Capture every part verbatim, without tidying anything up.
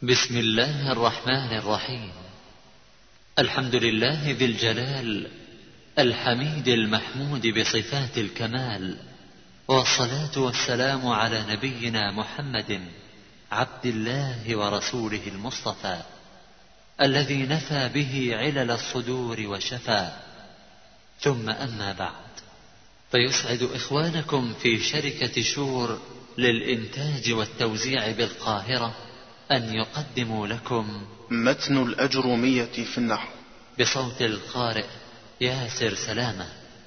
بسم الله الرحمن الرحيم. الحمد لله ذي الجلال الحميد المحمود بصفات الكمال، والصلاة والسلام على نبينا محمد عبد الله ورسوله المصطفى، الذي نفى به علل الصدور وشفى. ثم أما بعد، فيسعد إخوانكم في شركة شور للإنتاج والتوزيع بالقاهرة أن يقدموا لكم متن الأجرومية في النحو بصوت القارئ ياسر سلامة.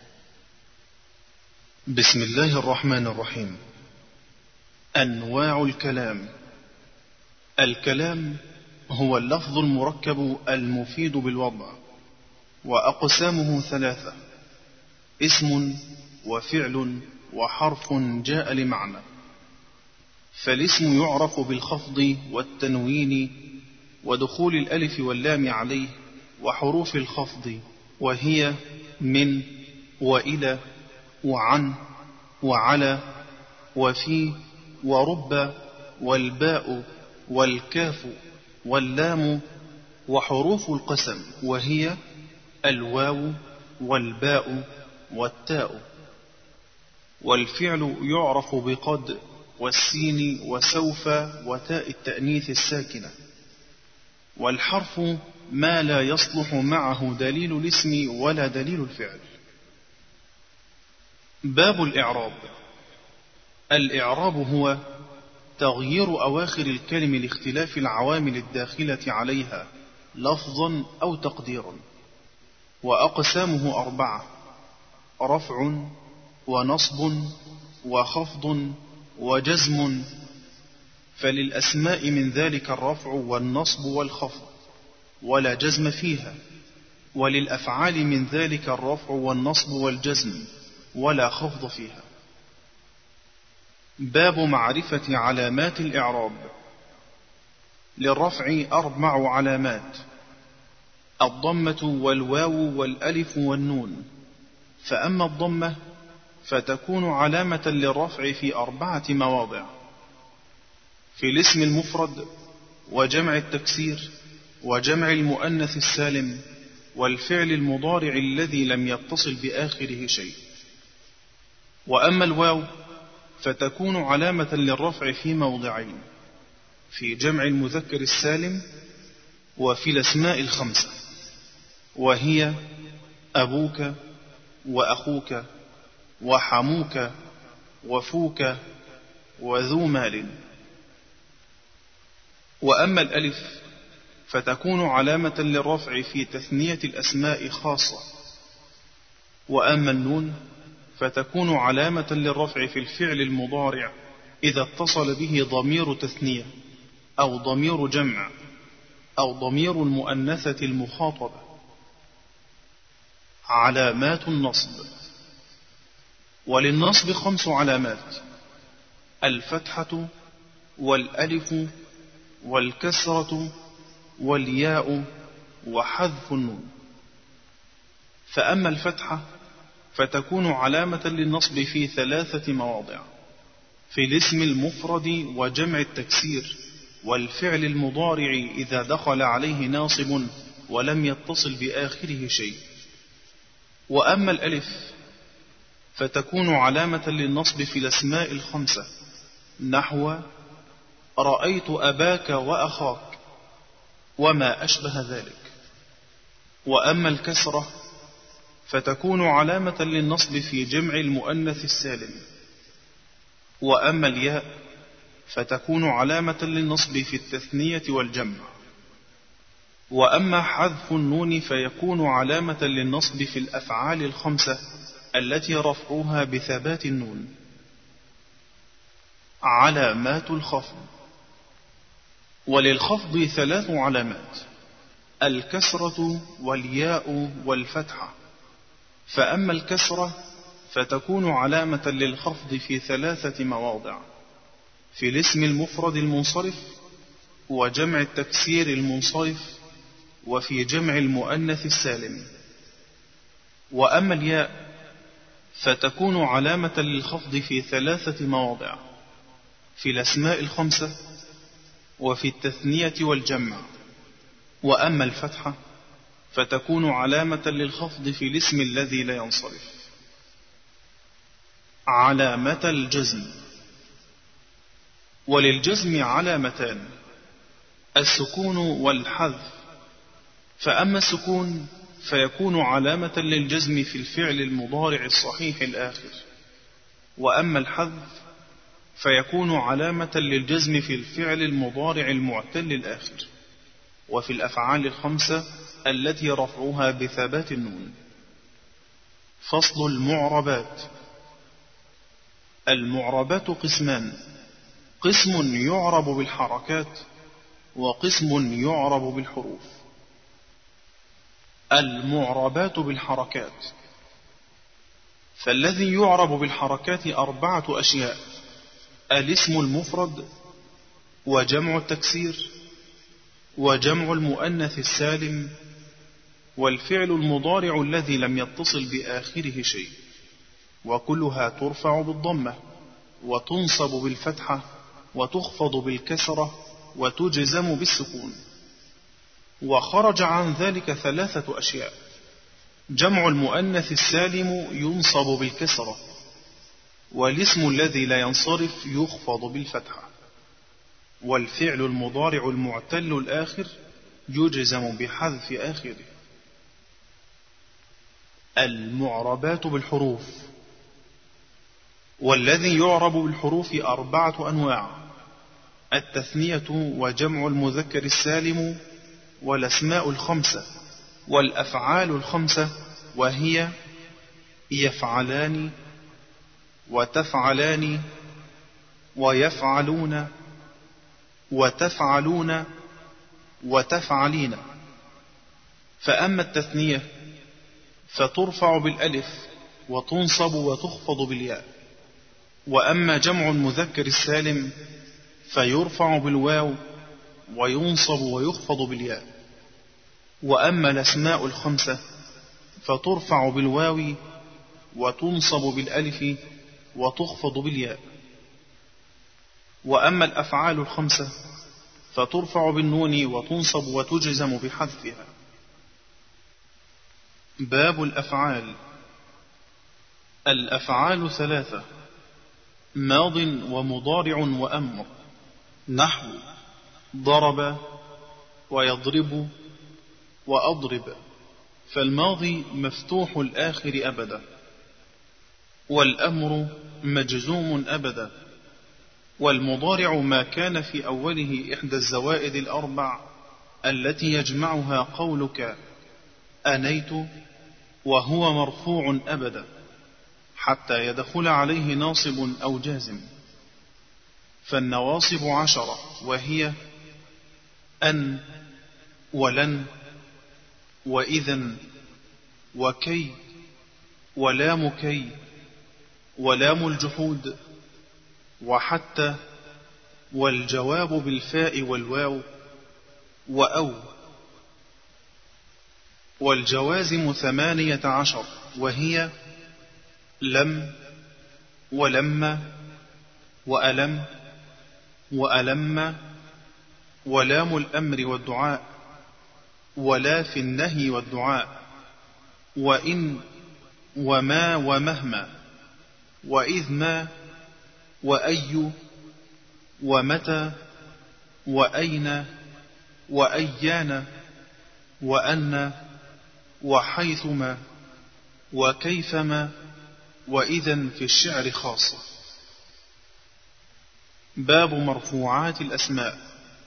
بسم الله الرحمن الرحيم. أنواع الكلام. الكلام هو اللفظ المركب المفيد بالوضع، وأقسامه ثلاثة: اسم وفعل وحرف جاء لمعنى. فالاسم يعرف بالخفض والتنوين ودخول الألف واللام عليه وحروف الخفض، وهي من وإلى وعن وعلى وفي ورب والباء والكاف واللام، وحروف القسم وهي الواو والباء والتاء. والفعل يعرف بقد والسين وسوف وتاء التأنيث الساكنة. والحرف ما لا يصلح معه دليل الاسم ولا دليل الفعل. باب الإعراب. الإعراب هو تغيير أواخر الكلم لاختلاف العوامل الداخلة عليها لفظا أو تقديرا. وأقسامه أربعة: رفع ونصب وخفض وجزم. فللأسماء من ذلك الرفع والنصب والخفض ولا جزم فيها، وللأفعال من ذلك الرفع والنصب والجزم ولا خفض فيها. باب معرفة علامات الإعراب. للرفع أربع علامات: الضمة والواو والألف والنون. فأما الضمة فتكون علامة للرفع في أربعة مواضع: في الاسم المفرد وجمع التكسير وجمع المؤنث السالم والفعل المضارع الذي لم يتصل بآخره شيء. وأما الواو فتكون علامة للرفع في موضعين: في جمع المذكر السالم وفي الأسماء الخمسة، وهي أبوك وأخوك وحموك وفوك وذو مال. وأما الألف فتكون علامة للرفع في تثنية الأسماء خاصة. وأما النون فتكون علامة للرفع في الفعل المضارع إذا اتصل به ضمير تثنية أو ضمير جمع أو ضمير المؤنثة المخاطبة. علامات النصب. وللنصب خمس علامات: الفتحة والألف والكسرة والياء وحذف النون. فأما الفتحة فتكون علامة للنصب في ثلاثة مواضع: في الاسم المفرد وجمع التكسير والفعل المضارع إذا دخل عليه ناصب ولم يتصل بآخره شيء. وأما الألف فتكون علامة للنصب في الأسماء الخمسة، نحو رأيت أباك وأخاك وما أشبه ذلك. وأما الكسرة فتكون علامة للنصب في جمع المؤنث السالم. وأما الياء فتكون علامة للنصب في التثنية والجمع. وأما حذف النون فيكون علامة للنصب في الأفعال الخمسة التي رفعوها بثبات النون. علامات الخفض. وللخفض ثلاث علامات: الكسرة والياء والفتحة. فأما الكسرة فتكون علامة للخفض في ثلاثة مواضع: في الاسم المفرد المنصرف وجمع التكسير المنصرف وفي جمع المؤنث السالم. وأما الياء فتكون علامة للخفض في ثلاثة مواضع: في الأسماء الخمسة وفي التثنية والجمع. وأما الفتحة فتكون علامة للخفض في الاسم الذي لا ينصرف. علامة الجزم. وللجزم علامتان: السكون والحذف. فأما السكون فيكون علامة للجزم في الفعل المضارع الصحيح الآخر، وأما الحذف فيكون علامة للجزم في الفعل المضارع المعتل الآخر، وفي الأفعال الخمسة التي رفعها بثبات النون. فصل المعربات. المعربات قسمان: قسم يعرب بالحركات، وقسم يعرب بالحروف. المعربات بالحركات. فالذي يعرب بالحركات أربعة أشياء: الاسم المفرد، وجمع التكسير، وجمع المؤنث السالم، والفعل المضارع الذي لم يتصل بآخره شيء، وكلها ترفع بالضمة، وتنصب بالفتحة، وتخفض بالكسرة، وتجزم بالسكون. وخرج عن ذلك ثلاثة أشياء: جمع المؤنث السالم ينصب بالكسرة، والاسم الذي لا ينصرف يخفض بالفتحة، والفعل المضارع المعتل الآخر يجزم بحذف آخره. المعربات بالحروف. والذي يعرب بالحروف أربعة أنواع: التثنية وجمع المذكر السالم، والأسماء الخمسة، والأفعال الخمسة، وهي يفعلان، وتفعلان، ويفعلون، وتفعلون، وتفعلين. فأما التثنية فترفع بالألف، وتنصب وتخفض بالياء. وأما جمع المذكر السالم فيرفع بالواو، وينصب ويخفض بالياء. وأما الأسماء الخمسة فترفع بالواو، وتنصب بالألف، وتخفض بالياء. وأما الأفعال الخمسة فترفع بالنون، وتنصب وتجزم بحذفها. باب الأفعال. الأفعال ثلاثة: ماض ومضارع وأمر. نحو ضرب، ويضرب، وأضرب. فالماضي مفتوح الآخر أبدا، والأمر مجزوم أبدا، والمضارع ما كان في أوله إحدى الزوائد الأربع التي يجمعها قولك أنيت، وهو مرفوع أبدا حتى يدخل عليه ناصب أو جازم. فالنواصب عشرة، وهي أن، ولن، وإذن، وكي، ولام كي، ولام الجحود، وحتى، والجواب بالفاء والواو، وأو. والجوازم ثمانية عشر، وهي لم، ولما، وألم، وألم، ولام الأمر والدعاء، ولا في النهي والدعاء، وإن، وما، ومهما، وإذ ما، وأي، ومتى، وأين، وأيان، وأن، وحيثما، وكيفما، وإذن في الشعر خاصة. باب مرفوعات الأسماء.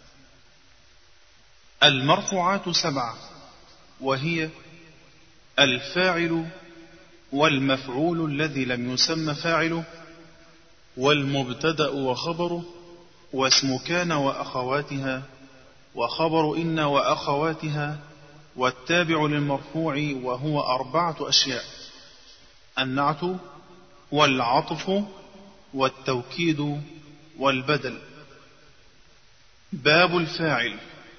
المرفوعات سبعة، وهي الفاعل، والمفعول الذي لم يسمى فاعله، والمبتدأ وخبره، واسم كان وأخواتها، وخبر إن وأخواتها، والتابع للمرفوع، وهو أربعة أشياء: النعت، والعطف، والتوكيد، والبدل. باب الفاعل.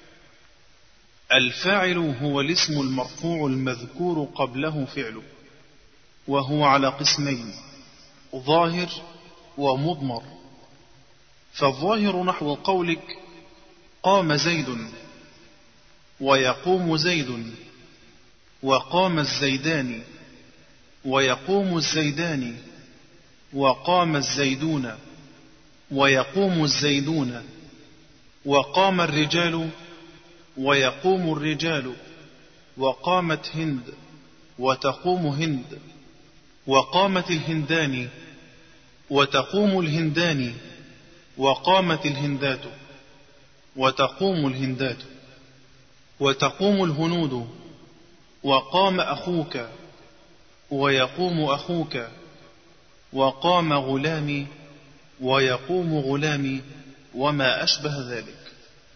الفاعل هو الاسم المرفوع المذكور قبله فعله، وهو على قسمين: ظاهر ومضمر. فالظاهر نحو قولك قام زيد، ويقوم زيد، وقام الزيدان، ويقوم الزيدان، وقام الزيدون، ويقوم الزيدون، وقام الرجال، ويقوم الرجال، وقامت هند، وتقوم هند، وقامت الهندان، وتقوم الهندان، وقامت الهندات، وتقوم الهندات، وتقوم الهنود، وقام أخوك، ويقوم أخوك، وقام غلامي، ويقوم غلامي، وما أشبه ذلك.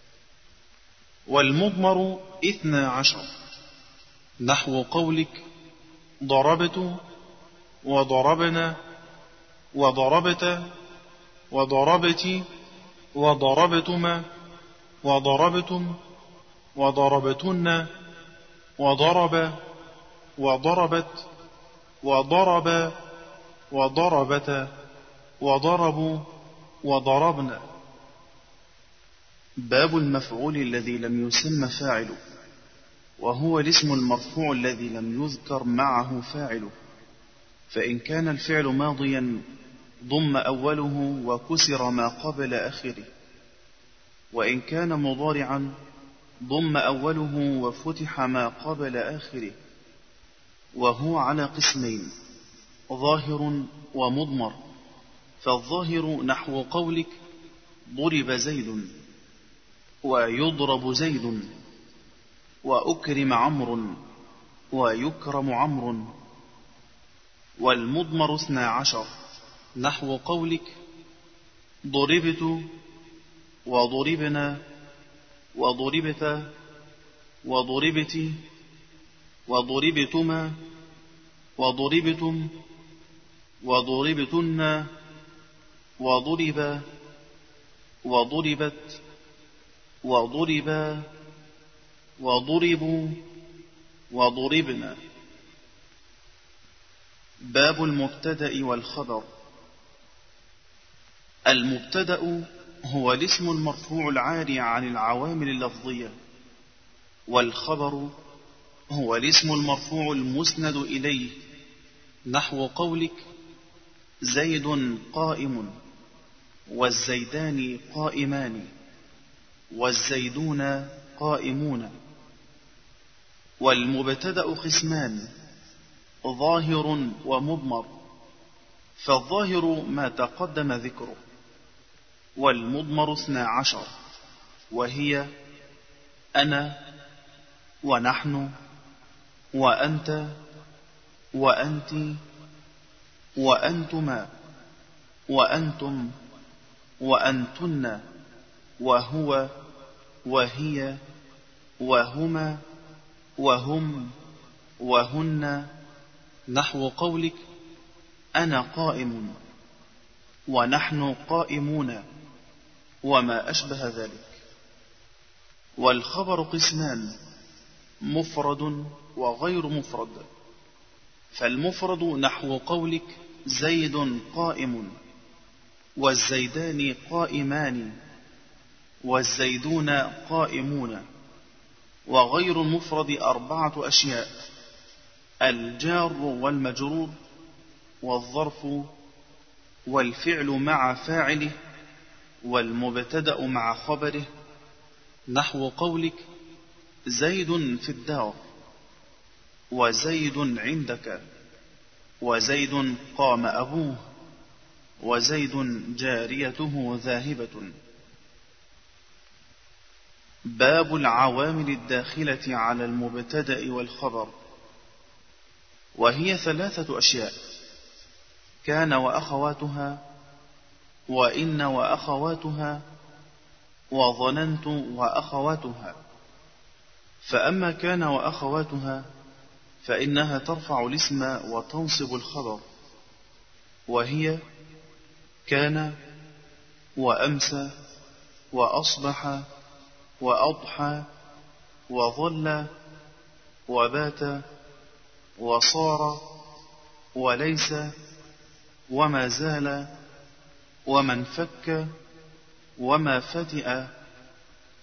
والمضمر اثنا عشر، نحو قولك ضربت، وضربنا، وضربت، وضربت، وضربتما، وضربتم، وضربتن، وضرب، وضربت، وضرب، وضربت، وضربوا، وضربنا. باب المفعول الذي لم يسم فاعله، وهو الاسم المرفوع الذي لم يذكر معه فاعله، فإن كان الفعل ماضيا ضم أوله وكسر ما قبل آخره، وإن كان مضارعا ضم أوله وفتح ما قبل آخره، وهو على قسمين: ظاهر ومضمر. فالظاهر نحو قولك ضرب زيد، ويضرب زيد، وأكرم عمرو، ويكرم عمرو. والمضمر اثنا عشر، نحو قولك ضربت، وضربنا، وضربت، وضربت، وضربتما، وضربتم، وضربتن، وضرب، وضربت، وضربا، وضربوا، وضربنا. باب المبتدأ والخبر. المبتدأ هو الاسم المرفوع العاري عن العوامل اللفظية، والخبر هو الاسم المرفوع المسند إليه، نحو قولك زيد قائم، والزيدان قائمان، والزيدون قائمون. والمبتدأ قسمان: ظاهر ومضمر. فالظاهر ما تقدم ذكره، والمضمر اثنا عشر، وهي أنا، ونحن، وأنت، وأنت، وأنتما، وأنتم، وأنتن، وهو، وهي، وهما، وهم، وهن، نحو قولك أنا قائم، ونحن قائمون، وما أشبه ذلك. والخبر قسمان: مفرد وغير مفرد. فالمفرد نحو قولك زيد قائم، والزيدان قائمان، والزيدون قائمون. وغير المفرد أربعة أشياء: الجار والمجرور، والظرف، والفعل مع فاعله، والمبتدأ مع خبره، نحو قولك زيد في الدار، وزيد عندك، وزيد قام أبوه، وزيد جاريته ذاهبة. باب العوامل الداخلة على المبتدأ والخبر، وهي ثلاثة أشياء: كان وأخواتها، وإن وأخواتها، وظننت وأخواتها. فأما كان وأخواتها فإنها ترفع الاسم وتنصب الخبر، وهي كان، وأمسى، وأصبح، وأضحى، وظل، وبات، وصار، وليس، وما زال، وما انفك، وما فتئ،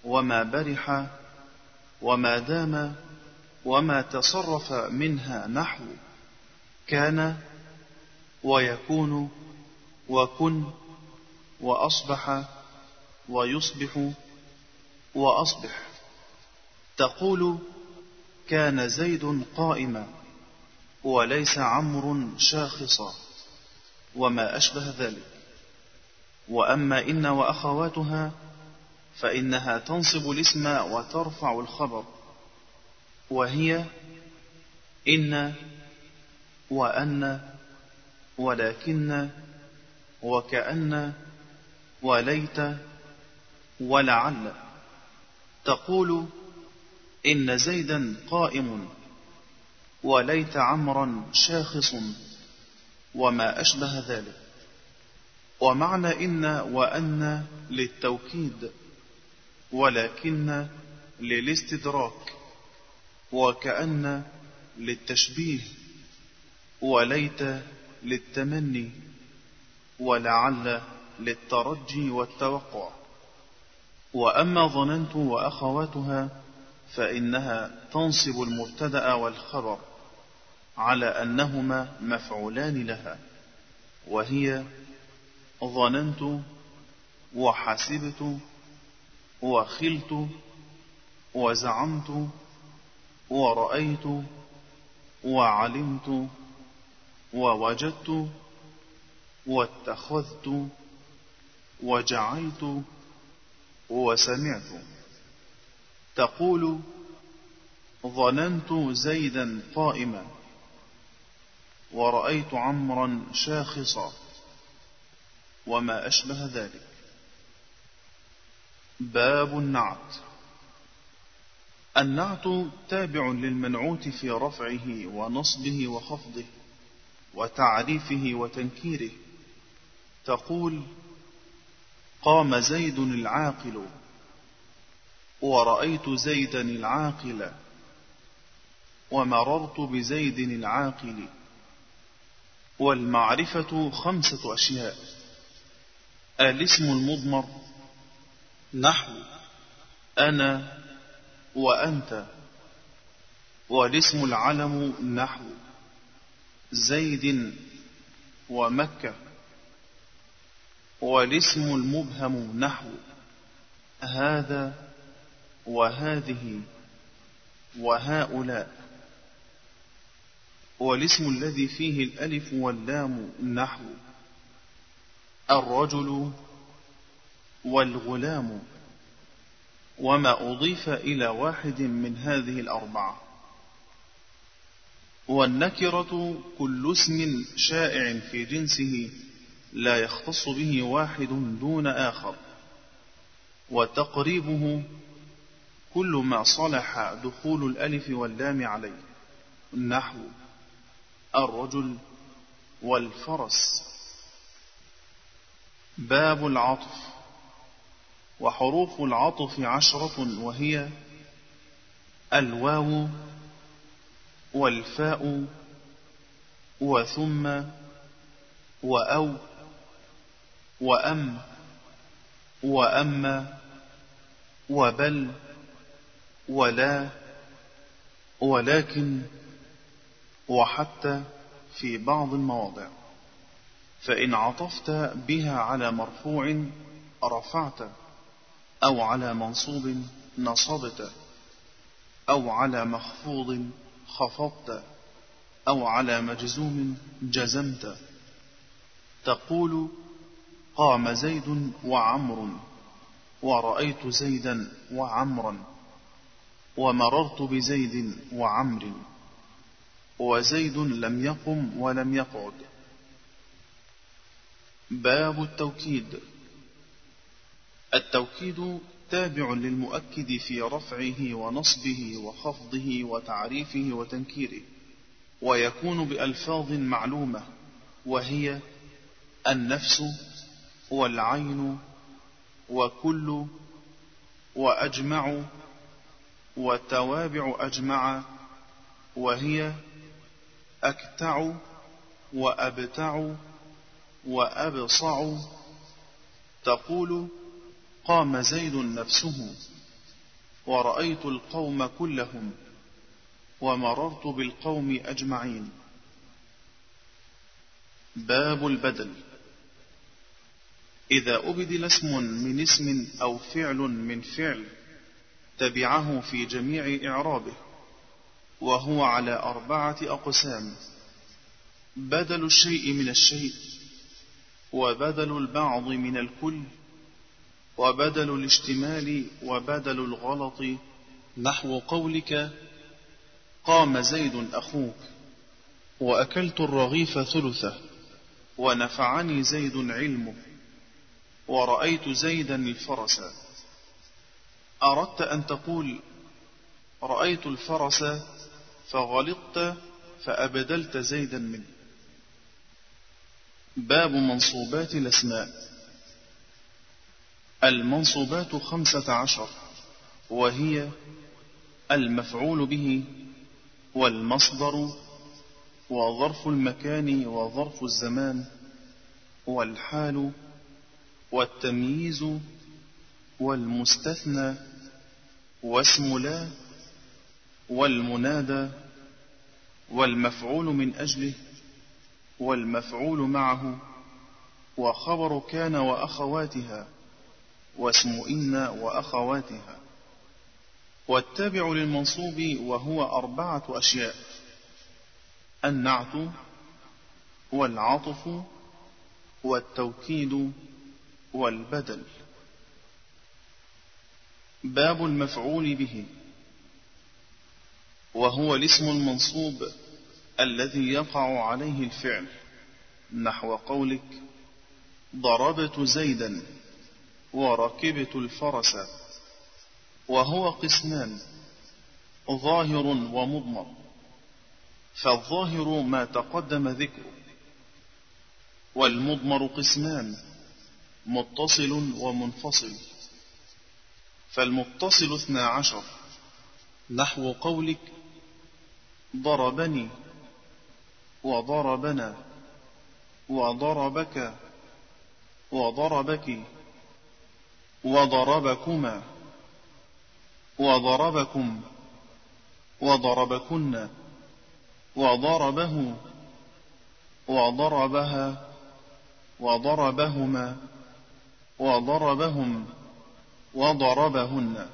وما برح وما دام وما تصرف منها نحو كان ويكون وكن وأصبح ويصبح وأصبح. تقول كان زيد قائما وليس عمرو شاخصا وما أشبه ذلك. وأما إن وأخواتها فإنها تنصب الاسم وترفع الخبر، وهي إن وأن ولكن وكأن وليت ولعل. تقول إن زيدا قائم وليت عمرا شاخص وما أشبه ذلك. ومعنى إن وأن للتوكيد، ولكن للاستدراك، وكأن للتشبيه، وليت للتمني، ولعل للترجي والتوقع. وأما ظننت وأخواتها فإنها تنصب المبتدأ والخبر على أنهما مفعولان لها، وهي ظننت وحسبت وخلت وزعمت ورأيت وعلمت ووجدت واتخذت وجعلت وسمعت. تقول ظننت زيدا قائما ورأيت عمرا شاخصا وما أشبه ذلك. باب النعت. النعت تابع للمنعوت في رفعه ونصبه وخفضه وتعريفه وتنكيره. تقول قام زيد العاقل ورأيت زيدا العاقل ومررت بزيد العاقل. والمعرفة خمسة أشياء: الاسم المضمر نحو أنا وأنت، والاسم العلم نحو زيد ومكة، والاسم المبهم نحو هذا وهذه وهؤلاء، والاسم الذي فيه الألف واللام نحو الرجل والغلام، وما أضيف إلى واحد من هذه الأربعة. والنكرة كل اسم شائع في جنسه لا يختص به واحد دون آخر. وتقريبه كل ما صلح دخول الألف واللام عليه نحو الرجل والفرس. باب العطف. وحروف العطف عشرة، وهي الواو والفاء وثم وأو وأم وأما وبل ولا ولكن وحتى في بعض المواضع. فإن عطفت بها على مرفوع رفعت، أو على منصوب نصبت، أو على مخفوض خفضت، أو على مجزوم جزمت. تقول قام زيد وعمر ورأيت زيدا وعمرا ومررت بزيد وعمر، وزيد لم يقم ولم يقعد. باب التوكيد. التوكيد تابع للمؤكد في رفعه ونصبه وخفضه وتعريفه وتنكيره، ويكون بألفاظ معلومة، وهي النفس والعين وكل وأجمع وتوابع أجمع، وهي أكتع وأبتع وأبصع. تقول قام زيد نفسه ورأيت القوم كلهم ومررت بالقوم أجمعين. باب البدل. إذا أبدل اسم من اسم أو فعل من فعل تبعه في جميع إعرابه، وهو على أربعة أقسام: بدل الشيء من الشيء، وبدل البعض من الكل، وبدل الاشتمال، وبدل الغلط. نحو قولك: قام زيد أخوك، وأكلت الرغيف ثلثه، ونفعني زيد علمه، ورأيت زيدا الفرس. أردت أن تقول: رأيت الفرس فغلطت فأبدلت زيدا منه. باب منصوبات الأسماء. المنصوبات خمسة عشر، وهي: المفعول به، والمصدر، وظرف المكان وظرف الزمان، والحال، والتمييز، والمستثنى، واسم لا، والمنادى، والمفعول من أجله، والمفعول معه، وخبر كان وأخواتها، واسم إن وأخواتها. والتابع للمنصوب وهو أربعة أشياء: النعت، والعطف، والتوكيد، والبدل. باب المفعول به، وهو الاسم المنصوب الذي يقع عليه الفعل، نحو قولك: ضربت زيدا، وركبت الفرس. وهو قسمان: ظاهر ومضمر. فالظاهر ما تقدم ذكره، والمضمر قسمان: متصل ومنفصل. فالمتصل اثنا عشر، نحو قولك: ضربني، وضربنا، وضربك، وضربك، وضربكما، وضربكم، وضربكن، وضربه، وضربها، وضربهما، وضربهم، وضربهن.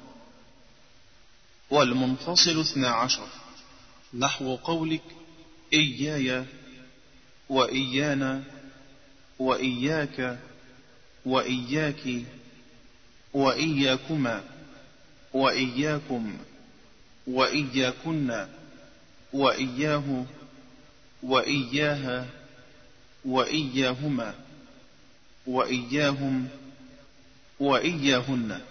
والمنفصل اثنا عشر، نحو قولك: إياي، وإيانا، وإياك، وإياك، وإياكما، وإياكم، وإياكن، وإياه، وإياها، وإياهما، وإياهم، وإياهن.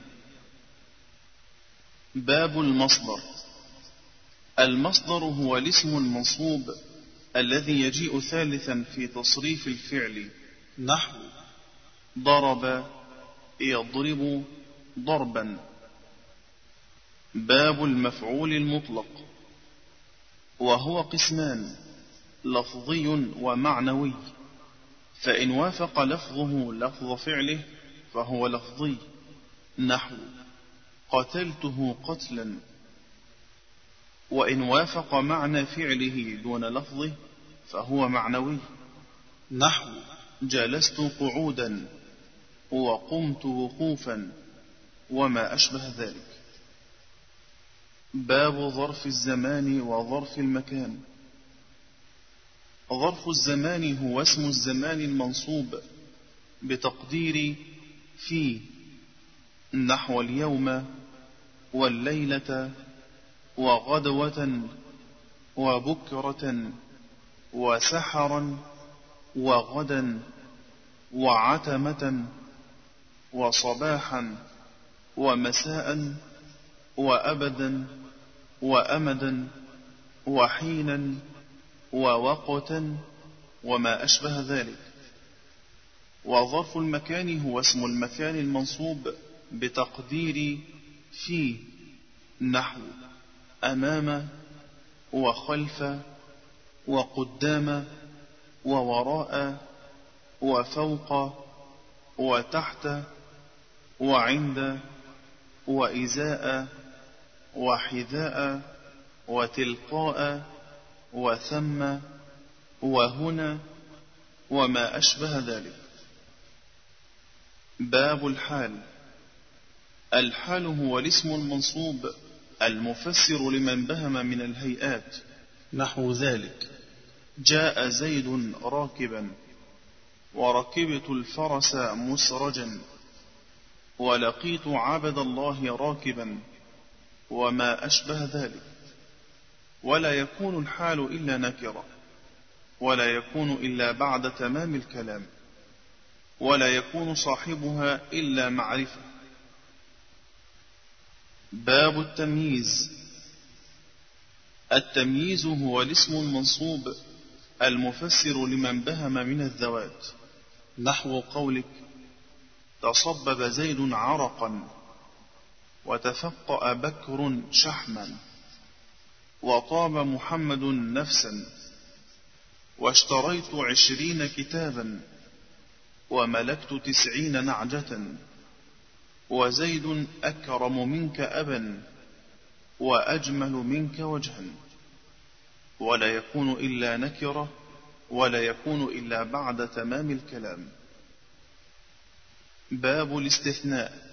باب المصدر. المصدر هو الاسم المنصوب الذي يجيء ثالثا في تصريف الفعل، نحو: ضرب، يضرب، ضربا. باب المفعول المطلق، وهو قسمان: لفظي ومعنوي. فإن وافق لفظه لفظ فعله فهو لفظي، نحو: قتلته قتلا. وإن وافق معنى فعله دون لفظه فهو معنوي، نحو: جلست قعودا، وقمت وقوفا، وما أشبه ذلك. باب ظرف الزمان وظرف المكان. ظرف الزمان هو اسم الزمان المنصوب بتقدير في، نحو: اليوم، والليلة، وغدوة، وبكرة، وسحرا، وغدا، وعتمة، وصباحا، ومساء، وأبدا، وأمدا، وحينا، ووقتا، وما أشبه ذلك. وظرف المكان هو اسم المكان المنصوب بتقدير في، نحو: أمام، وخلف، وقدام، ووراء، وفوق، وتحت، وعند، وإزاء، وحذاء وتلقاء وثم وهنا وما أشبه ذلك. باب الحال. الحال هو الاسم المنصوب المفسر لمن بهم من الهيئات، نحو ذلك: جاء زيد راكبا، وركبت الفرس مسرجا، ولقيت عبد الله راكبا، وما أشبه ذلك. ولا يكون الحال إلا نكرة، ولا يكون إلا بعد تمام الكلام، ولا يكون صاحبها إلا معرفة. باب التمييز. التمييز هو الاسم المنصوب المفسر لمن بهم من الذوات، نحو قولك: تصبب زيد عرقا، وتفقأ بكر شحما، وطاب محمد نفسا، واشتريت عشرين كتابا، وملكت تسعين نعجة، وزيد أكرم منك أبا، وأجمل منك وجها. ولا يكون إلا نكرة، ولا يكون إلا بعد تمام الكلام. باب الاستثناء.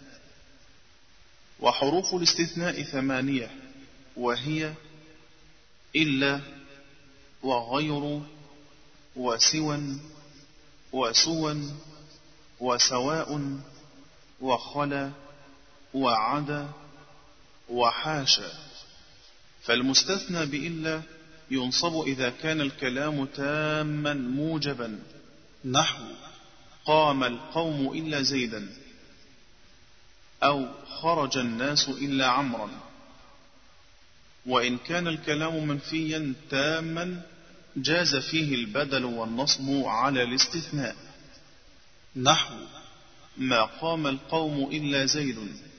وحروف الاستثناء ثمانية، وهي: إلا، وغير، وسوى، وسوى، وسواء، وخلا، وعدا، وحاشا. فالمستثنى بإلا ينصب إذا كان الكلام تاما موجبا، نحو: قام القوم إلا زيدا، أو خرج الناس إلا عمرا. وإن كان الكلام منفيا تاما جاز فيه البدل والنصب على الاستثناء، نحو: ما قام القوم إلا زيد،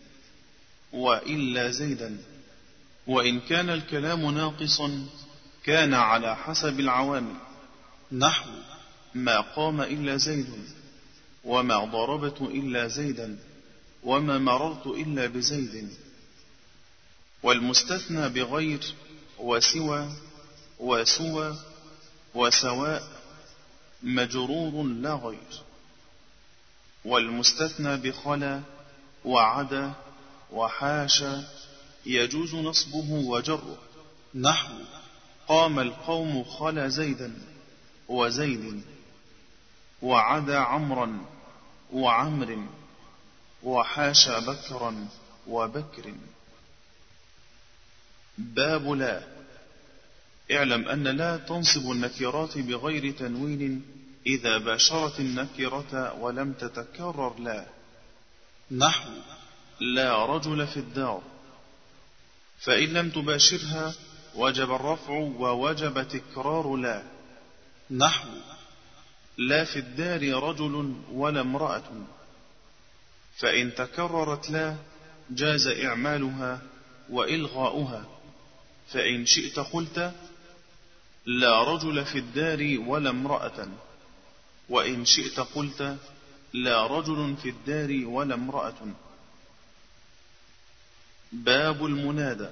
وإلا زيدا. وإن كان الكلام ناقصا كان على حسب العوامل، نحو: ما قام إلا زيد، وما ضربت إلا زيدا، وما مررت إلا بزيد. والمستثنى بغير، وسوى، وسوى، وسواء مجرور لا غير. والمستثنى بخلا، وعدا، وحاشا يجوز نصبه وجره، نحو: قام القوم خلا زيدا، وزيد، وعدا عمرا، وعمر، وحاشا بكرا، وبكر. باب لا. اعلم أن لا تنصب النكرات بغير تنوين إذا باشرت النكرة ولم تتكرر لا، نحو: لا رجل في الدار. فإن لم تباشرها وجب الرفع ووجب تكرار لا، نحو: لا في الدار رجل ولا امرأة. فإن تكررت لا جاز إعمالها وإلغاؤها. فإن شئت قلت: لا رجل في الدار ولا امرأة، وإن شئت قلت: لا رجل في الدار ولا امرأة. باب المنادى.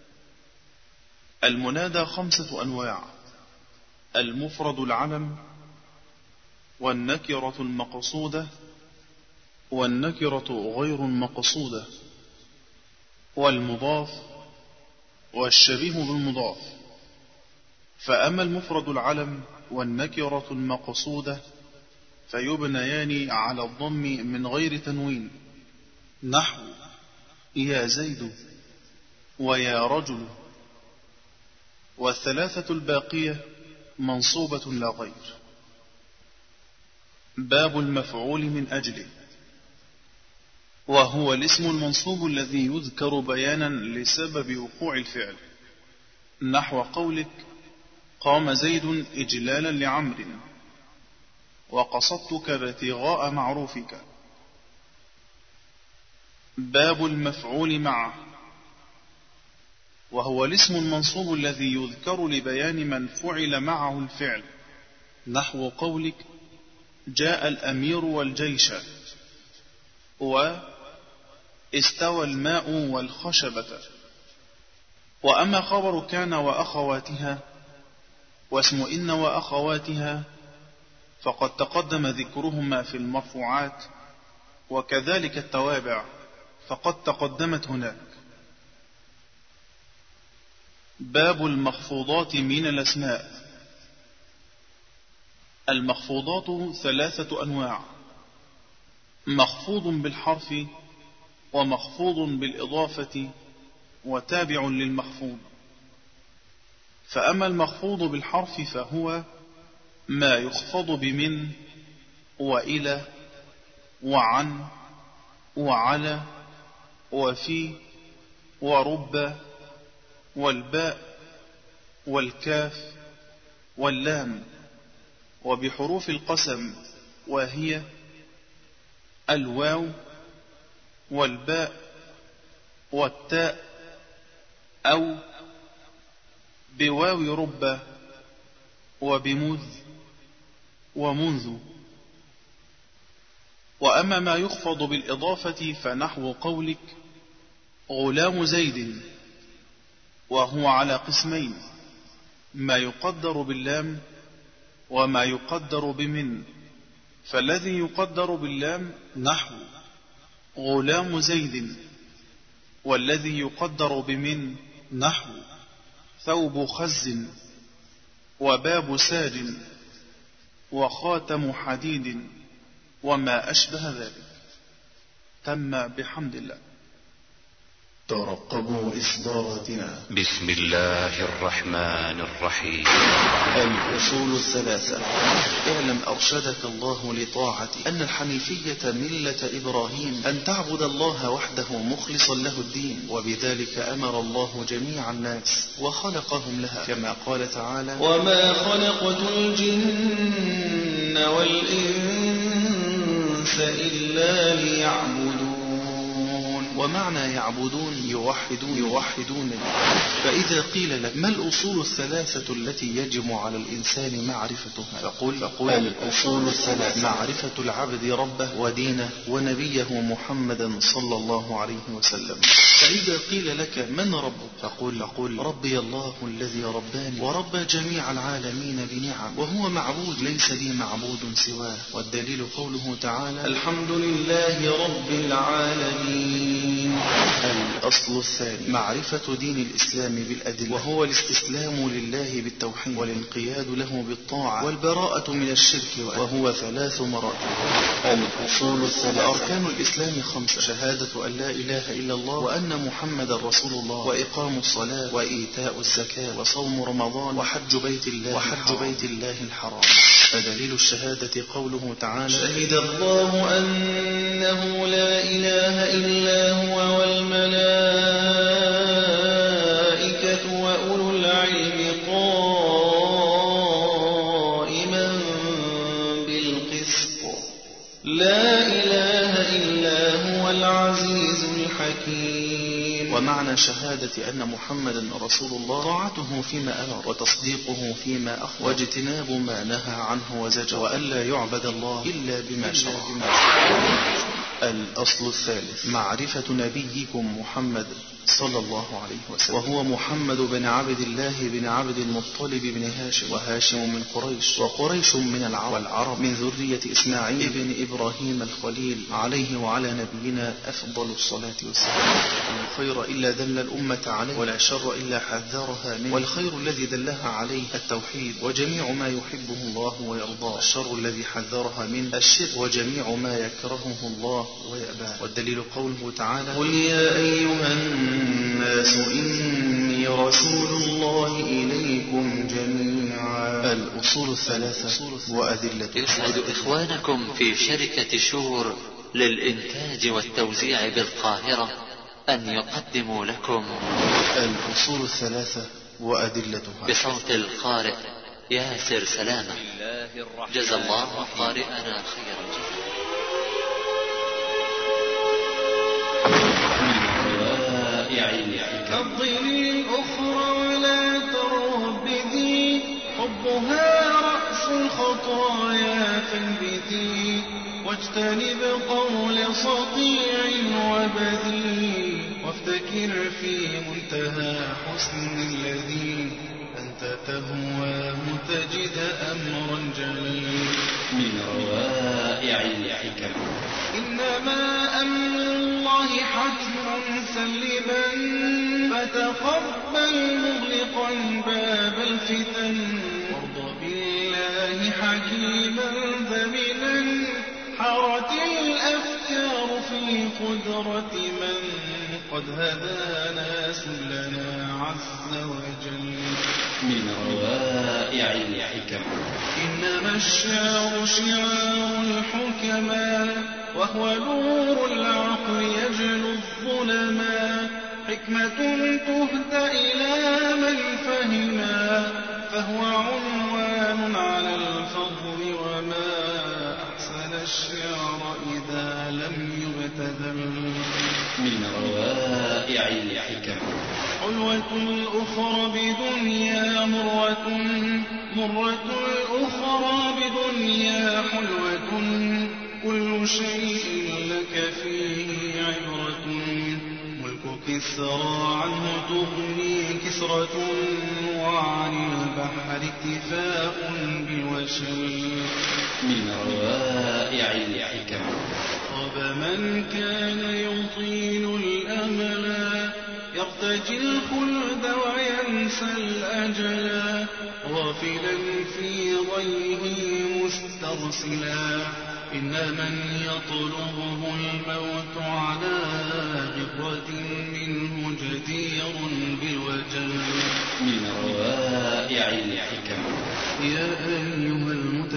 المنادى خمسة أنواع: المفرد العلم، والنكرة المقصودة، والنكرة غير المقصودة، والمضاف، والشبيه بالمضاف. فأما المفرد العلم والنكرة المقصودة فيبنيان على الضم من غير تنوين، نحو: يا زيد، ويا رجل. والثلاثة الباقية منصوبة لا غير. باب المفعول من أجله. وهو الاسم المنصوب الذي يذكر بيانا لسبب وقوع الفعل، نحو قولك: قام زيد إجلالا لعمر، وقصدتك ابتغاء معروفك. باب المفعول معه. وهو الاسم المنصوب الذي يذكر لبيان من فعل معه الفعل، نحو قولك: جاء الأمير والجيش، واستوى الماء والخشبة. وأما خبر كان وأخواتها واسم إن وأخواتها فقد تقدم ذكرهما في المرفوعات، وكذلك التوابع فقد تقدمت هناك. باب المخفوضات من الأسماء. المخفوضات ثلاثة أنواع: مخفوض بالحرف، ومخفوض بالإضافة، وتابع للمخفوض. فأما المخفوض بالحرف فهو ما يخفض بمن وإلى وعن وعلى وفي ورب والباء والكاف واللام، وبحروف القسم وهي الواو والباء والتاء، أو بواو رب وبمذ ومنذ. وأما ما يخفض بالإضافة فنحو قولك غلام زيد، وهو على قسمين: ما يقدر باللام وما يقدر بمن. فالذي يقدر باللام نحو غلام زيد، والذي يقدر بمن نحو ثوب خز وباب ساج وخاتم حديد وما أشبه ذلك. تم بحمد الله. ترقبوا إصداراتنا. بسم الله الرحمن الرحيم. الأصول الثلاثة. اعلم أرشدك الله لطاعته أن الحنيفية ملة إبراهيم، أن تعبد الله وحده مخلصا له الدين، وبذلك أمر الله جميع الناس وخلقهم لها، كما قال تعالى: وما خلقت الجن والإنس إلا ليعبدون. ومعنى يعبدون يوحدون يوحدون. فإذا قيل لك ما الأصول الثلاثة التي يجب على الإنسان معرفتها، فقل, فقل الأصول الثلاثة: معرفة العبد ربه ودينه ونبيه محمدا صلى الله عليه وسلم. فإذا قيل لك من ربك، فقل, فقل ربي الله الذي رباني وربى جميع العالمين بنعم، وهو معبود ليس لي معبود سواه. والدليل قوله تعالى: الحمد لله رب العالمين. الأصل الثاني: معرفة دين الإسلام بالأدلة، وهو الاستسلام لله بالتوحيد والانقياد له بالطاعة والبراءة من الشرك، وهو ثلاث مراتب. الأصول الثلاثة: أركان الإسلام خمسة: شهادة أن لا إله إلا الله وأن محمد رسول الله، وإقام الصلاة، وإيتاء الزكاة، وصوم رمضان، وحج بيت الله وحج بيت الله الحرام. فدليل الشهادة قوله تعالى: شهد الله أنه لا إله إلا هو والملائكة وأولو العلم قائما بالقسط، لا إله إلا هو العزيز الحكيم. ومعنى شهادة أن محمدا رسول الله طاعته فيما أمر، وتصديقه فيما أخبر، واجتناب ما نهى عنه وزجر، وألا يعبد الله إلا بما شرع. الأصل الثالث: معرفة نبيكم محمد صلى الله عليه وسلم، وهو محمد بن عبد الله بن عبد المطلب بن هاشم، وهاشم من قريش، وقريش من العرب، والعرب من ذرية إسماعيل ابن إبراهيم الخليل عليه وعلى نبينا أفضل الصلاة والسلام. لا خير إلا دل الأمة عليه، ولا شر إلا حذرها منه، والخير الذي دلها عليه التوحيد وجميع ما يحبه الله ويرضاه، والشر الذي حذرها منه الشرك وجميع ما يكرهه الله ويأباه. والدليل قوله تعالى: قل يا أيها الناس إني رسول الله إليكم جميعا. الأصول الثلاثة وأدلة. يسعد إخوانكم في شركة شور للإنتاج والتوزيع بالقاهرة أن يقدموا لكم الأصول الثلاثة وأدلتها بصوت القارئ ياسر سلامة. جزى الله قارئنا خير الجزاء. كالظل الأخرى ولا تربدي، حبها رأس الخطايا فانبتي، واجتنب قول صطيع وبذي، وافتكر فكر في منتهى حسن الذي أنت تهواه تجد أمرا جليل من روائع الحكم. إنما أمر الله حتم سلما فتقبل مغلقا باب الفتن وارض بالله حكيما ذمنا حارت الأفكار في قدرة من قد هدانا سلنا عز وجل. من روائع الحكم. إنما الشعر شعار الحكماء وهو نور العقل يجلو الظلما حكمة تهدى إلى من فهما فهو عنوان على الفضل وما أحسن الشعر إذا لم يبتذل. من روائع الحكم. حلوة الأخرى بدنيا مرة مرة الأخرى بدنيا حلوة كل شيء لك فيه عبرة ملك كسرى عنه تغني كسرة وعن البحر اكتفاء بالوشل. من روائع الحكم. خاب من كان يطيل الأملا يرتجي الخلد وينسى الأجلا غافلا في ضيه مسترسلا إن من يطلبه الموت على غبرة منه جدير بالوجل. من روائع الحكم. يا أيها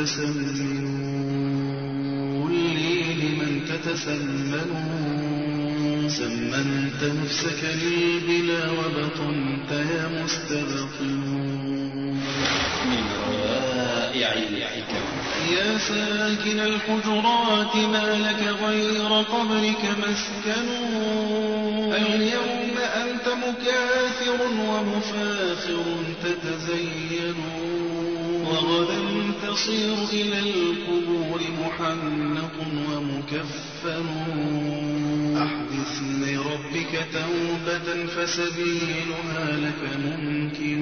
المتسمنون لي لمن تتسمنون سمنت نفسك للبلا وبطنت يا مستبطنون. من روائع الحكم. يا ساكن الحجرات ما لك غير قبرك مسكن اليوم أنت مكاثر ومفاخر تتزين وغدا تصير إلى القبور محنق ومكفن أحدث لربك توبة فسبيلها لك ممكن.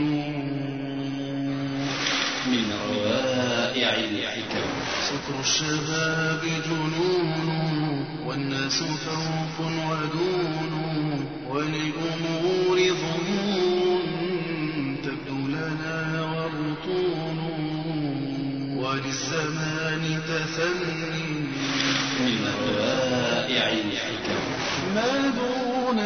من روائع الحكم. سكر الشباب جنون والناس فوق ودون وللأمور ظنون تبدو لنا وبطون وللزمان تثني. من روائع الحكم. ما دون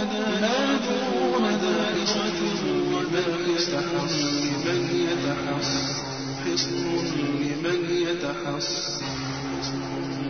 دائرة لمن يتحصن لمن يتحصن حصن لمن يتحصن.